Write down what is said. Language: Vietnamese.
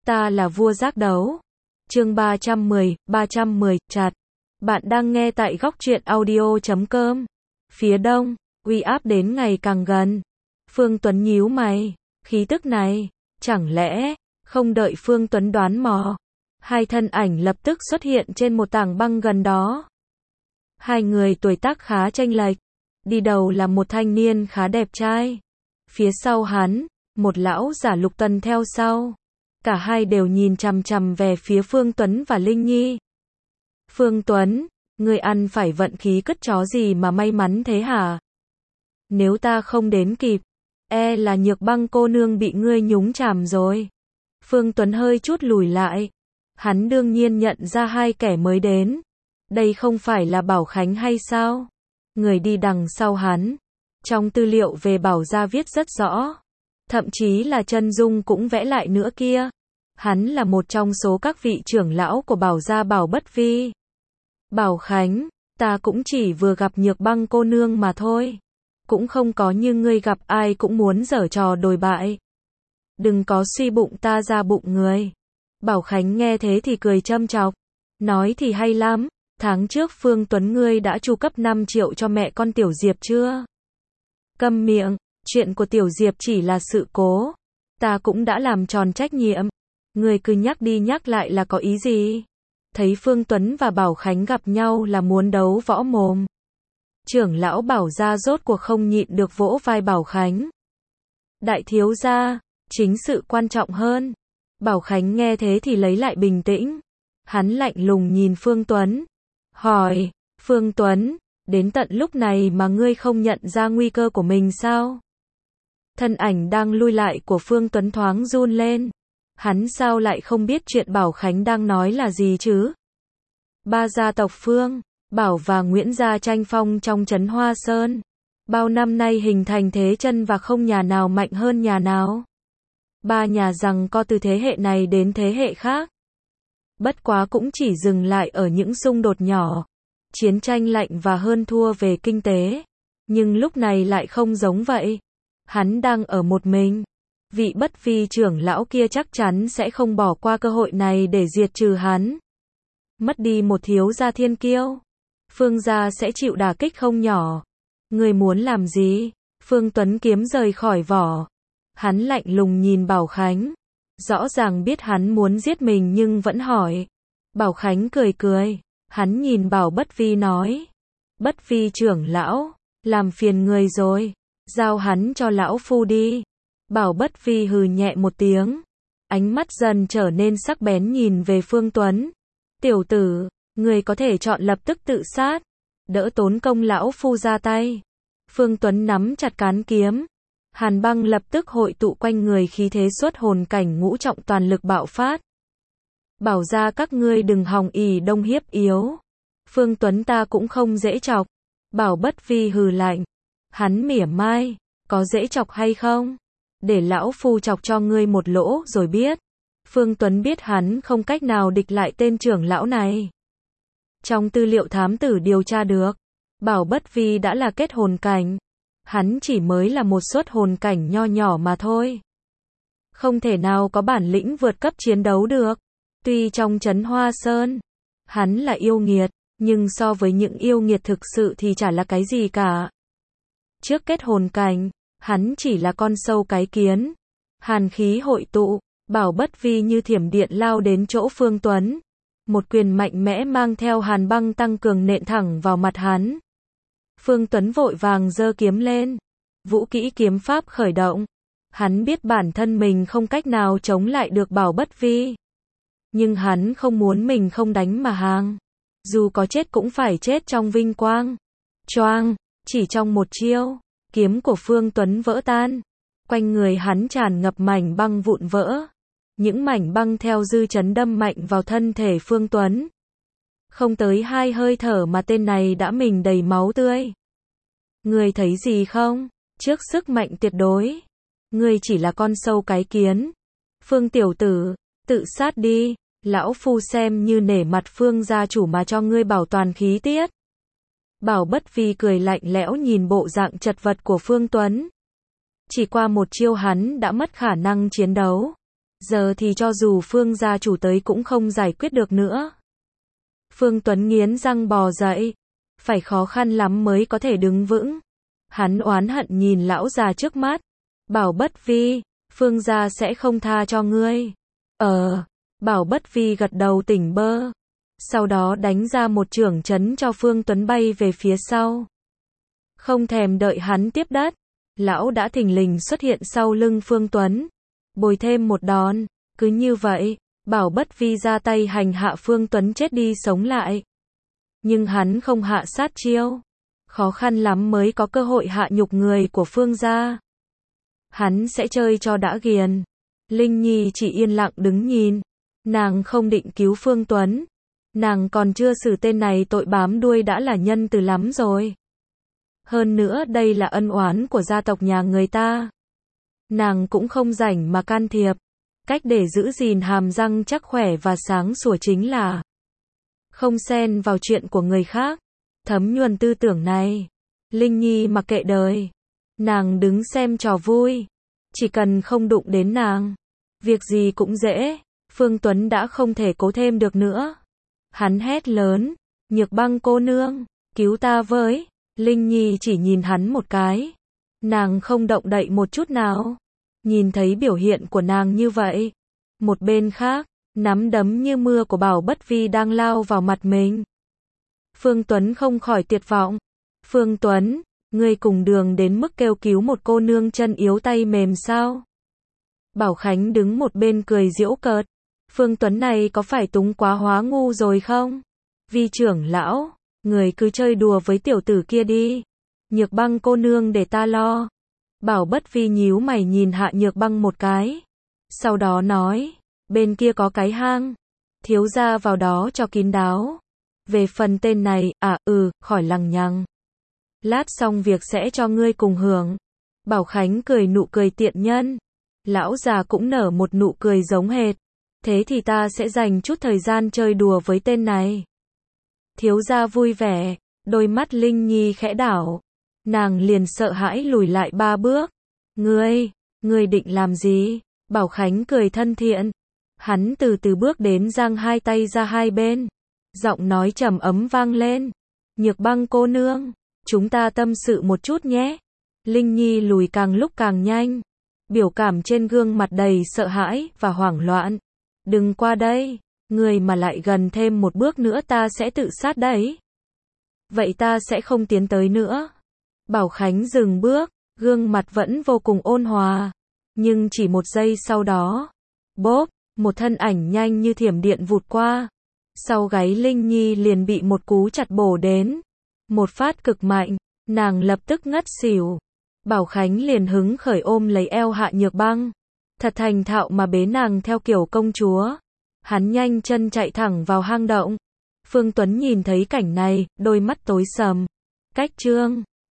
Ta là vua giác đấu. Chương 310, chặt. Bạn đang nghe tại góc truyện audio.com. Phía đông, uy áp đến ngày càng gần. Phương Tuấn nhíu mày, khí tức này, chẳng lẽ, không đợi Phương Tuấn đoán mò. Hai thân ảnh lập tức xuất hiện trên một tảng băng gần đó. Hai người tuổi tác khá chênh lệch. Đi đầu là một thanh niên khá đẹp trai. Phía sau hắn, một lão giả lục tần theo sau. Cả hai đều nhìn chằm chằm về phía Phương Tuấn và Linh Nhi. Phương Tuấn, ngươi ăn phải vận khí cất chó gì mà may mắn thế hả? Nếu ta không đến kịp, e là Nhược Băng cô nương bị ngươi nhúng chàm rồi. Phương Tuấn hơi chút lùi lại. Hắn đương nhiên nhận ra hai kẻ mới đến. Đây không phải là Bảo Khánh hay sao? Người đi đằng sau hắn. Trong tư liệu về Bảo gia viết rất rõ. Thậm chí là chân dung cũng vẽ lại nữa kia. Hắn là một trong số các vị trưởng lão của Bảo gia Bảo Bất Vi. Bảo Khánh, ta cũng chỉ vừa gặp Nhược Băng cô nương mà thôi. Cũng không có như ngươi gặp ai cũng muốn giở trò đồi bại. Đừng có suy bụng ta ra bụng người. Bảo Khánh nghe thế thì cười châm chọc. Nói thì hay lắm, tháng trước Phương Tuấn ngươi đã chu cấp 5 triệu cho mẹ con Tiểu Diệp chưa? Câm miệng, chuyện của Tiểu Diệp chỉ là sự cố. Ta cũng đã làm tròn trách nhiệm. Ngươi cứ nhắc đi nhắc lại là có ý gì? Thấy Phương Tuấn và Bảo Khánh gặp nhau là muốn đấu võ mồm. Trưởng lão Bảo gia rốt cuộc không nhịn được vỗ vai Bảo Khánh. Đại thiếu gia, chính sự quan trọng hơn. Bảo Khánh nghe thế thì lấy lại bình tĩnh. Hắn lạnh lùng nhìn Phương Tuấn. Hỏi, Phương Tuấn, đến tận lúc này mà ngươi không nhận ra nguy cơ của mình sao? Thân ảnh đang lui lại của Phương Tuấn thoáng run lên. Hắn sao lại không biết chuyện Bảo Khánh đang nói là gì chứ? Ba gia tộc Phương, Bảo và Nguyễn gia tranh phong trong trấn Hoa Sơn. Bao năm nay hình thành thế chân và không nhà nào mạnh hơn nhà nào. Ba nhà giằng co từ thế hệ này đến thế hệ khác. Bất quá cũng chỉ dừng lại ở những xung đột nhỏ. Chiến tranh lạnh và hơn thua về kinh tế. Nhưng lúc này lại không giống vậy. Hắn đang ở một mình. Vị Bất Vi trưởng lão kia chắc chắn sẽ không bỏ qua cơ hội này để diệt trừ hắn. Mất đi một thiếu gia thiên kiêu. Phương gia sẽ chịu đả kích không nhỏ. Người muốn làm gì? Phương Tuấn kiếm rời khỏi vỏ. Hắn lạnh lùng nhìn Bảo Khánh. Rõ ràng biết hắn muốn giết mình nhưng vẫn hỏi. Bảo Khánh cười cười. Hắn nhìn Bảo Bất Vi nói. Bất Vi trưởng lão, làm phiền người rồi. Giao hắn cho lão phu đi. Bảo Bất Vi hừ nhẹ một tiếng. Ánh mắt dần trở nên sắc bén nhìn về Phương Tuấn. Tiểu tử, người có thể chọn lập tức tự sát. Đỡ tốn công lão phu ra tay. Phương Tuấn nắm chặt cán kiếm. Hàn băng lập tức hội tụ quanh người khí thế xuất hồn cảnh ngũ trọng toàn lực bạo phát. Bảo ra các ngươi đừng hòng ỷ đông hiếp yếu. Phương Tuấn ta cũng không dễ chọc. Bảo Bất Vi hừ lạnh. Hắn mỉa mai, có dễ chọc hay không? Để lão phu chọc cho ngươi một lỗ rồi biết. Phương Tuấn biết hắn không cách nào địch lại tên trưởng lão này. Trong tư liệu thám tử điều tra được, Bảo Bất Vi đã là kết hồn cảnh. Hắn chỉ mới là một xuất hồn cảnh nho nhỏ mà thôi. Không thể nào có bản lĩnh vượt cấp chiến đấu được. Tuy trong trấn Hoa Sơn, hắn là yêu nghiệt, nhưng so với những yêu nghiệt thực sự thì chả là cái gì cả. Trước kết hồn cảnh, hắn chỉ là con sâu cái kiến. Hàn khí hội tụ, Bảo Bất Vi như thiểm điện lao đến chỗ Phương Tuấn. Một quyền mạnh mẽ mang theo hàn băng tăng cường nện thẳng vào mặt hắn. Phương Tuấn vội vàng giơ kiếm lên. Vũ kỹ kiếm pháp khởi động. Hắn biết bản thân mình không cách nào chống lại được Bảo Bất Vi. Nhưng hắn không muốn mình không đánh mà hàng. Dù có chết cũng phải chết trong vinh quang. Choang, chỉ trong một chiêu, kiếm của Phương Tuấn vỡ tan. Quanh người hắn tràn ngập mảnh băng vụn vỡ. Những mảnh băng theo dư chấn đâm mạnh vào thân thể Phương Tuấn. Không tới 2 hơi thở mà tên này đã mình đầy máu tươi. Ngươi thấy gì không? Trước sức mạnh tuyệt đối, ngươi chỉ là con sâu cái kiến. Phương tiểu tử, tự sát đi, lão phu xem như nể mặt Phương gia chủ mà cho ngươi bảo toàn khí tiết. Bảo Bất Vi cười lạnh lẽo nhìn bộ dạng chật vật của Phương Tuấn. Chỉ qua một chiêu hắn đã mất khả năng chiến đấu. Giờ thì cho dù Phương gia chủ tới cũng không giải quyết được nữa. Phương Tuấn nghiến răng bò dậy. Phải khó khăn lắm mới có thể đứng vững. Hắn oán hận nhìn lão già trước mắt. Bảo Bất Vi, Phương gia sẽ không tha cho ngươi. Bảo Bất Vi gật đầu tỉnh bơ. Sau đó đánh ra một chưởng chấn cho Phương Tuấn bay về phía sau. Không thèm đợi hắn tiếp đất, lão đã thình lình xuất hiện sau lưng Phương Tuấn. Bồi thêm một đòn, cứ như vậy, Bảo Bất Vi ra tay hành hạ Phương Tuấn chết đi sống lại. Nhưng hắn không hạ sát chiêu. Khó khăn lắm mới có cơ hội hạ nhục người của Phương gia. Hắn sẽ chơi cho đã ghiền. Linh Nhi chỉ yên lặng đứng nhìn. Nàng không định cứu Phương Tuấn. Nàng còn chưa xử tên này tội bám đuôi đã là nhân từ lắm rồi. Hơn nữa đây là ân oán của gia tộc nhà người ta. Nàng cũng không rảnh mà can thiệp. Cách để giữ gìn hàm răng chắc khỏe và sáng sủa chính là không xen vào chuyện của người khác. Thấm nhuần tư tưởng này, Linh Nhi mặc kệ đời. Nàng đứng xem trò vui. Chỉ cần không đụng đến nàng, việc gì cũng dễ. Phương Tuấn đã không thể cố thêm được nữa. Hắn hét lớn, Nhược Băng cô nương, cứu ta với. Linh Nhi chỉ nhìn hắn một cái. Nàng không động đậy một chút nào. Nhìn thấy biểu hiện của nàng như vậy. Một bên khác, nắm đấm như mưa của Bảo Bất Vi đang lao vào mặt mình. Phương Tuấn không khỏi tuyệt vọng. Phương Tuấn, ngươi cùng đường đến mức kêu cứu một cô nương chân yếu tay mềm sao? Bảo Khánh đứng một bên cười giễu cợt. Phương Tuấn này có phải túng quá hóa ngu rồi không? Vi trưởng lão, người cứ chơi đùa với tiểu tử kia đi. Nhược Băng cô nương để ta lo. Bảo Bất Vi nhíu mày nhìn Hạ Nhược Băng một cái. Sau đó nói, bên kia có cái hang. Thiếu gia vào đó cho kín đáo. Về phần tên này, khỏi lằng nhằng. Lát xong việc sẽ cho ngươi cùng hưởng. Bảo Khánh cười nụ cười tiện nhân. Lão già cũng nở một nụ cười giống hệt. Thế thì ta sẽ dành chút thời gian chơi đùa với tên này. Thiếu gia vui vẻ, đôi mắt Linh Nhi khẽ đảo. Nàng liền sợ hãi lùi lại 3 bước. Ngươi định làm gì? Bảo Khánh cười thân thiện. Hắn từ từ bước đến giang hai tay ra hai bên. Giọng nói trầm ấm vang lên. Nhược Băng cô nương, chúng ta tâm sự một chút nhé. Linh Nhi lùi càng lúc càng nhanh. Biểu cảm trên gương mặt đầy sợ hãi và hoảng loạn. Đừng qua đây, người mà lại gần thêm một bước nữa ta sẽ tự sát đấy. Vậy ta sẽ không tiến tới nữa. Bảo Khánh dừng bước, gương mặt vẫn vô cùng ôn hòa. Nhưng chỉ một giây sau đó, bốp, một thân ảnh nhanh như thiểm điện vụt qua. Sau gáy Linh Nhi liền bị một cú chặt bổ đến. Một phát cực mạnh, nàng lập tức ngất xỉu. Bảo Khánh liền hứng khởi ôm lấy eo Hạ Nhược Băng. Thật thành thạo mà bế nàng theo kiểu công chúa. Hắn nhanh chân chạy thẳng vào hang động. Phương Tuấn nhìn thấy cảnh này, đôi mắt tối sầm. Cách chương